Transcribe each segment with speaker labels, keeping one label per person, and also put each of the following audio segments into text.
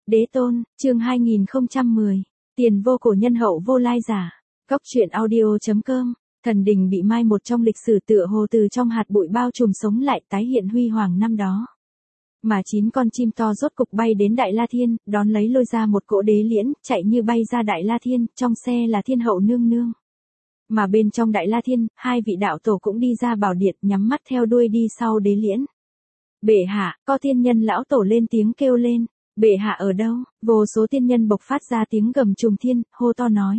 Speaker 1: Đế tôn, chương 2010. Tiền vô cổ nhân hậu vô lai giả. Góc truyện audio.com. Thần đình bị mai một trong lịch sử tựa hồ từ trong hạt bụi bao trùm sống lại tái hiện huy hoàng năm đó. Mà 9 con chim to rốt cục bay đến Đại La Thiên, đón lấy lôi ra một cỗ đế liễn, chạy như bay ra Đại La Thiên, trong xe là Thiên hậu nương nương. Mà bên trong Đại La Thiên, 2 vị đạo tổ cũng đi ra bảo điện, nhắm mắt theo đuôi đi sau đế liễn. Bệ hạ, có tiên nhân lão tổ lên tiếng kêu lên. Bệ hạ ở đâu? Vô số tiên nhân bộc phát ra tiếng gầm trùng thiên, hô to nói.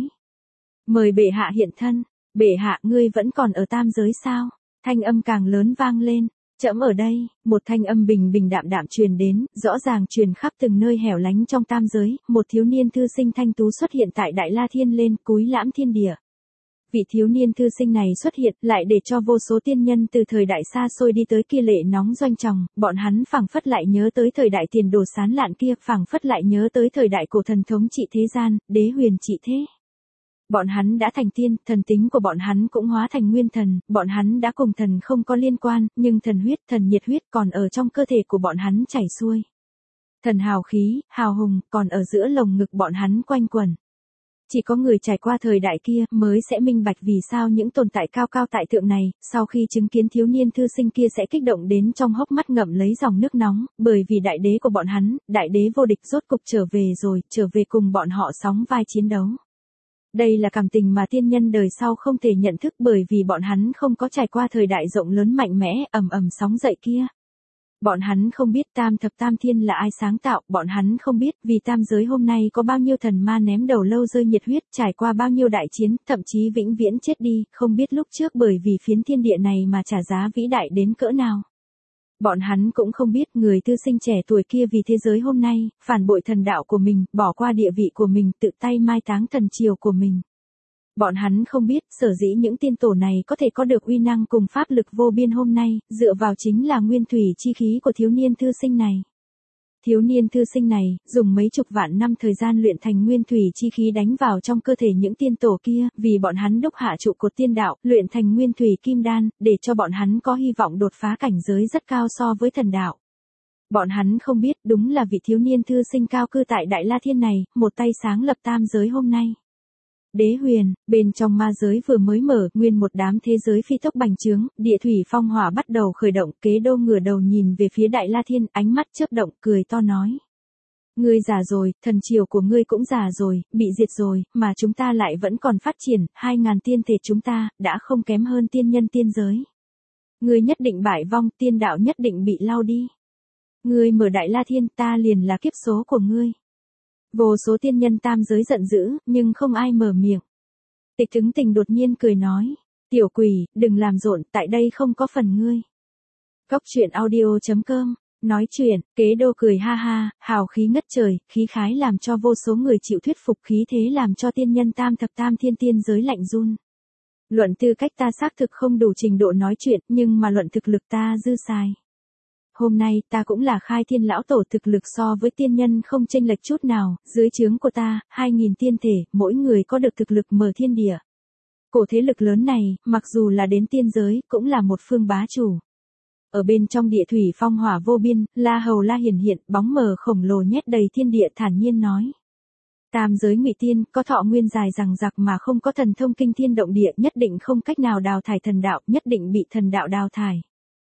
Speaker 1: Mời bệ hạ hiện thân. Bệ hạ, ngươi vẫn còn ở tam giới sao? Thanh âm càng lớn vang lên. Trẫm ở đây, một thanh âm bình bình đạm đạm truyền đến, rõ ràng truyền khắp từng nơi hẻo lánh trong tam giới, một thiếu niên thư sinh thanh tú xuất hiện tại Đại La Thiên lên cúi lãm thiên địa. Vị thiếu niên thư sinh này xuất hiện lại để cho vô số tiên nhân từ thời đại xa xôi đi tới kia lệ nóng doanh tròng, bọn hắn phảng phất lại nhớ tới thời đại tiền đồ sán lạn kia, phảng phất lại nhớ tới thời đại cổ thần thống trị thế gian, đế huyền trị thế. Bọn hắn đã thành tiên, thần tính của bọn hắn cũng hóa thành nguyên thần, bọn hắn đã cùng thần không có liên quan, nhưng thần huyết, thần nhiệt huyết còn ở trong cơ thể của bọn hắn chảy xuôi. Thần hào khí, hào hùng, còn ở giữa lồng ngực bọn hắn quanh quẩn. Chỉ có người trải qua thời đại kia mới sẽ minh bạch vì sao những tồn tại cao cao tại thượng này, sau khi chứng kiến thiếu niên thư sinh kia sẽ kích động đến trong hốc mắt ngậm lấy dòng nước nóng, bởi vì đại đế của bọn hắn, đại đế vô địch rốt cục trở về rồi, trở về cùng bọn họ sóng vai chiến đấu. Đây là cảm tình mà tiên nhân đời sau không thể nhận thức bởi vì bọn hắn không có trải qua thời đại rộng lớn mạnh mẽ, ầm ầm sóng dậy kia. Bọn hắn không biết tam thập tam thiên là ai sáng tạo, bọn hắn không biết vì tam giới hôm nay có bao nhiêu thần ma ném đầu lâu rơi nhiệt huyết, trải qua bao nhiêu đại chiến, thậm chí vĩnh viễn chết đi, không biết lúc trước bởi vì phiến thiên địa này mà trả giá vĩ đại đến cỡ nào. Bọn hắn cũng không biết người thư sinh trẻ tuổi kia vì thế giới hôm nay, phản bội thần đạo của mình, bỏ qua địa vị của mình, tự tay mai táng thần triều của mình. Bọn hắn không biết, sở dĩ những tiên tổ này có thể có được uy năng cùng pháp lực vô biên hôm nay, dựa vào chính là nguyên thủy chi khí của thiếu niên thư sinh này. Thiếu niên thư sinh này, dùng mấy chục vạn năm thời gian luyện thành nguyên thủy chi khí đánh vào trong cơ thể những tiên tổ kia, vì bọn hắn đúc hạ trụ cột tiên đạo, luyện thành nguyên thủy kim đan, để cho bọn hắn có hy vọng đột phá cảnh giới rất cao so với thần đạo. Bọn hắn không biết, đúng là vị thiếu niên thư sinh cao cư tại Đại La Thiên này, một tay sáng lập tam giới hôm nay. Đế huyền, bên trong ma giới vừa mới mở, nguyên một đám thế giới phi tốc bành trướng, địa thủy phong hỏa bắt đầu khởi động, Kế Đô ngửa đầu nhìn về phía Đại La Thiên, ánh mắt chớp động, cười to nói. Ngươi già rồi, thần triều của ngươi cũng già rồi, bị diệt rồi, mà chúng ta lại vẫn còn phát triển, 2000 tiên thể chúng ta, đã không kém hơn tiên nhân tiên giới. Ngươi nhất định bại vong, tiên đạo nhất định bị lau đi. Ngươi mở Đại La Thiên, ta liền là kiếp số của ngươi. Vô số tiên nhân tam giới giận dữ, nhưng không ai mở miệng. Tịch Ứng Tình đột nhiên cười nói, tiểu quỷ, đừng làm rộn, tại đây không có phần ngươi. Góc truyện audio.com, nói chuyện, Kế Đô cười ha ha, hào khí ngất trời, khí khái làm cho vô số người chịu thuyết phục, khí thế làm cho tiên nhân tam thập tam thiên tiên giới lạnh run. Luận tư cách ta xác thực không đủ trình độ nói chuyện, nhưng mà luận thực lực ta dư xài. Hôm nay ta cũng là khai thiên lão tổ, thực lực so với tiên nhân không chênh lệch chút nào, dưới trướng của ta, 2000 tiên thể, mỗi người có được thực lực mở thiên địa. Cổ thế lực lớn này, mặc dù là đến tiên giới, cũng là một phương bá chủ. Ở bên trong địa thủy phong hỏa vô biên, La Hầu La hiển hiện, bóng mờ khổng lồ nhét đầy thiên địa thản nhiên nói. Tam giới ngụy tiên, có thọ nguyên dài rằng giặc mà không có thần thông kinh thiên động địa, nhất định không cách nào đào thải thần đạo, nhất định bị thần đạo đào thải.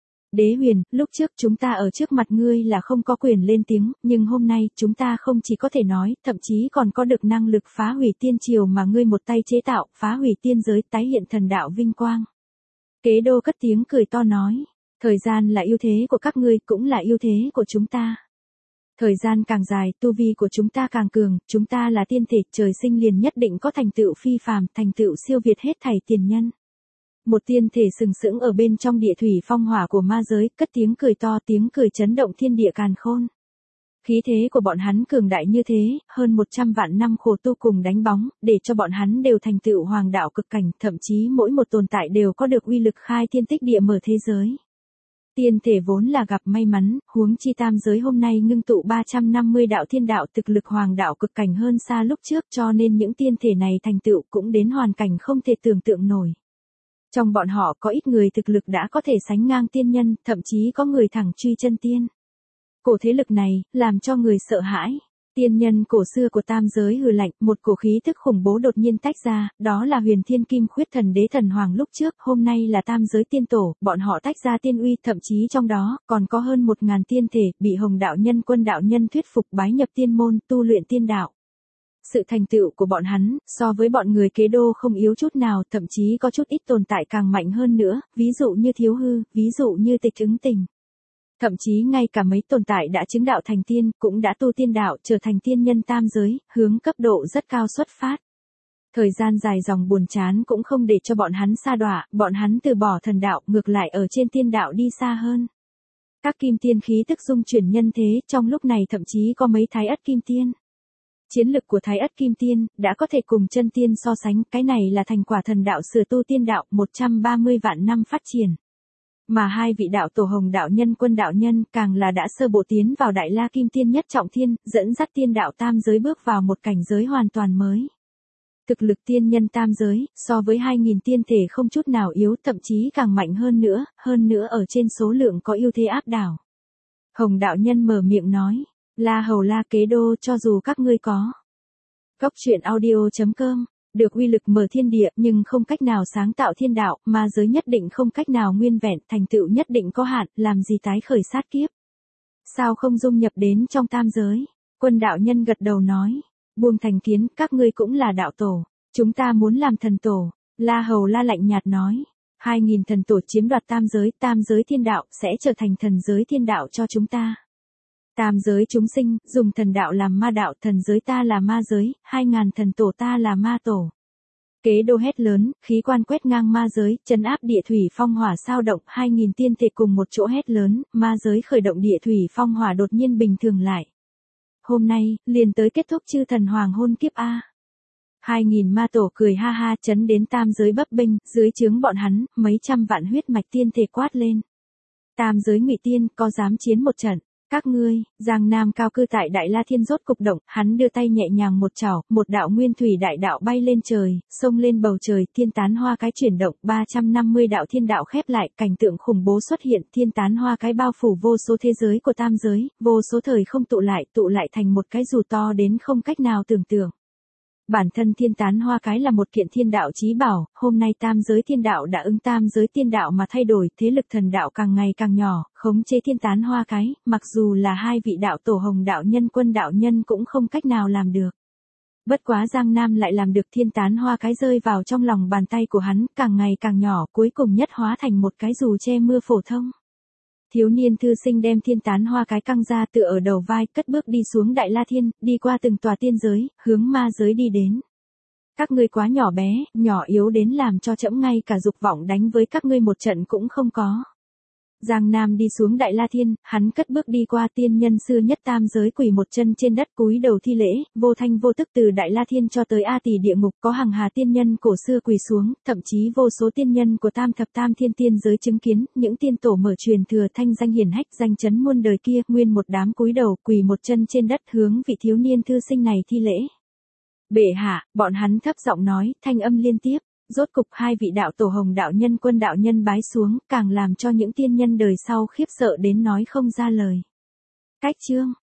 Speaker 1: Đế huyền, lúc trước chúng ta ở trước mặt ngươi là không có quyền lên tiếng, nhưng hôm nay chúng ta không chỉ có thể nói, thậm chí còn có được năng lực phá hủy tiên triều mà ngươi một tay chế tạo, phá hủy tiên giới, tái hiện thần đạo vinh quang. Kế Đô cất tiếng cười to nói, thời gian là ưu thế của các ngươi, cũng là ưu thế của chúng ta. Thời gian càng dài, tu vi của chúng ta càng cường, chúng ta là tiên thể, trời sinh liền nhất định có thành tựu phi phàm, thành tựu siêu việt hết thảy tiền nhân. Một tiên thể sừng sững ở bên trong địa thủy phong hỏa của ma giới, cất tiếng cười to, tiếng cười chấn động thiên địa càn khôn. Khí thế của bọn hắn cường đại như thế, hơn 100 vạn năm khổ tu cùng đánh bóng, để cho bọn hắn đều thành tựu hoàng đạo cực cảnh, thậm chí mỗi một tồn tại đều có được uy lực khai thiên tích địa mở thế giới. Tiên thể vốn là gặp may mắn, huống chi tam giới hôm nay ngưng tụ 350 đạo thiên đạo, thực lực hoàng đạo cực cảnh hơn xa lúc trước, cho nên những tiên thể này thành tựu cũng đến hoàn cảnh không thể tưởng tượng nổi. Trong bọn họ có ít người thực lực đã có thể sánh ngang tiên nhân, thậm chí có người thẳng truy chân tiên. Cổ thế lực này, làm cho người sợ hãi. Tiên nhân cổ xưa của tam giới hừ lạnh, một cổ khí tức khủng bố đột nhiên tách ra, đó là Huyền Thiên Kim Khuyết Thần Đế Thần Hoàng lúc trước, hôm nay là tam giới tiên tổ, bọn họ tách ra tiên uy, thậm chí trong đó còn có hơn 1000 tiên thể, bị Hồng đạo nhân Quân đạo nhân thuyết phục bái nhập tiên môn, tu luyện tiên đạo. Sự thành tựu của bọn hắn, so với bọn người kế đô không yếu chút nào, thậm chí có chút ít tồn tại càng mạnh hơn nữa, ví dụ như Thiếu Hư, ví dụ như Tịch Ứng Tình. Thậm chí ngay cả mấy tồn tại đã chứng đạo thành tiên, cũng đã tu tiên đạo, trở thành tiên nhân tam giới, hướng cấp độ rất cao xuất phát. Thời gian dài dòng buồn chán cũng không để cho bọn hắn sa đọa, bọn hắn từ bỏ thần đạo, ngược lại ở trên tiên đạo đi xa hơn. Các kim tiên khí tức dung chuyển nhân thế, trong lúc này thậm chí có mấy thái ất kim tiên. Chiến lực của thái ất kim tiên, đã có thể cùng chân tiên so sánh, cái này là thành quả thần đạo sửa tu tiên đạo, 130 vạn năm phát triển. Mà hai vị đạo tổ Hồng đạo nhân Quân đạo nhân, càng là đã sơ bộ tiến vào đại la kim tiên nhất trọng thiên, dẫn dắt tiên đạo tam giới bước vào một cảnh giới hoàn toàn mới. Thực lực tiên nhân tam giới, so với 2000 tiên thể không chút nào yếu, thậm chí càng mạnh hơn nữa ở trên số lượng có ưu thế áp đảo. Hồng đạo nhân mở miệng nói, La Hầu La Kế Đô, cho dù các ngươi có Cốc truyện audio.com, được uy lực mở thiên địa nhưng không cách nào sáng tạo thiên đạo, ma giới nhất định không cách nào nguyên vẹn, thành tựu nhất định có hạn, làm gì tái khởi sát kiếp. Sao không dung nhập đến trong tam giới? Quân đạo nhân gật đầu nói, buông thành kiến, các ngươi cũng là đạo tổ, chúng ta muốn làm thần tổ. La Hầu La lạnh nhạt nói, 2000 thần tổ chiếm đoạt tam giới thiên đạo, sẽ trở thành thần giới thiên đạo cho chúng ta. Tam giới chúng sinh, dùng thần đạo làm ma đạo, thần giới ta là ma giới, 2000 thần tổ ta là ma tổ. Kế Đô hét lớn, khí quan quét ngang ma giới, trấn áp địa thủy phong hỏa sao động, 2000 tiên thể cùng một chỗ hét lớn, ma giới khởi động, địa thủy phong hỏa đột nhiên bình thường lại. Hôm nay, liền tới kết thúc chư thần hoàng hôn kiếp A. 2000 ma tổ cười ha ha, chấn đến tam giới bấp bênh, dưới trướng bọn hắn, mấy trăm vạn huyết mạch tiên thể quát lên. Tam giới ngụy tiên, có dám chiến một trận? Các ngươi, Giang Nam cao cư tại Đại La Thiên rốt cục động, hắn đưa tay nhẹ nhàng một chảo, một đạo nguyên thủy đại đạo bay lên trời, xông lên bầu trời, thiên tán hoa cái chuyển động, 350 đạo thiên đạo khép lại, cảnh tượng khủng bố xuất hiện, thiên tán hoa cái bao phủ vô số thế giới của tam giới, vô số thời không tụ lại thành một cái dù to đến không cách nào tưởng tượng. Bản thân thiên tán hoa cái là một kiện thiên đạo chí bảo, hôm nay tam giới thiên đạo đã ứng tam giới tiên đạo mà thay đổi, thế lực thần đạo càng ngày càng nhỏ, khống chế thiên tán hoa cái, mặc dù là hai vị đạo tổ Hồng đạo nhân Quân đạo nhân cũng không cách nào làm được. Bất quá Giang Nam lại làm được, thiên tán hoa cái rơi vào trong lòng bàn tay của hắn, càng ngày càng nhỏ, cuối cùng nhất hóa thành một cái dù che mưa phổ thông. Thiếu niên thư sinh đem thiên tán hoa cái căng ra, tựa ở đầu vai, cất bước đi xuống Đại La Thiên, đi qua từng tòa tiên giới, hướng ma giới đi đến. Các ngươi quá nhỏ bé, nhỏ yếu đến làm cho trẫm ngay cả dục vọng đánh với các ngươi một trận cũng không có. Giang Nam đi xuống Đại La Thiên, hắn cất bước đi qua tiên nhân xưa nhất tam giới, quỳ một chân trên đất cúi đầu thi lễ, vô thanh vô tức từ Đại La Thiên cho tới A Tỳ địa ngục, có hàng hà tiên nhân cổ xưa quỳ xuống, thậm chí vô số tiên nhân của tam thập tam thiên tiên giới chứng kiến, những tiên tổ mở truyền thừa thanh danh hiển hách, danh chấn muôn đời kia, nguyên một đám cúi đầu, quỳ một chân trên đất hướng vị thiếu niên thư sinh này thi lễ. Bệ hạ, bọn hắn thấp giọng nói, thanh âm liên tiếp. Rốt cục hai vị đạo tổ Hồng đạo nhân Quân đạo nhân bái xuống, càng làm cho những tiên nhân đời sau khiếp sợ đến nói không ra lời. Cách chương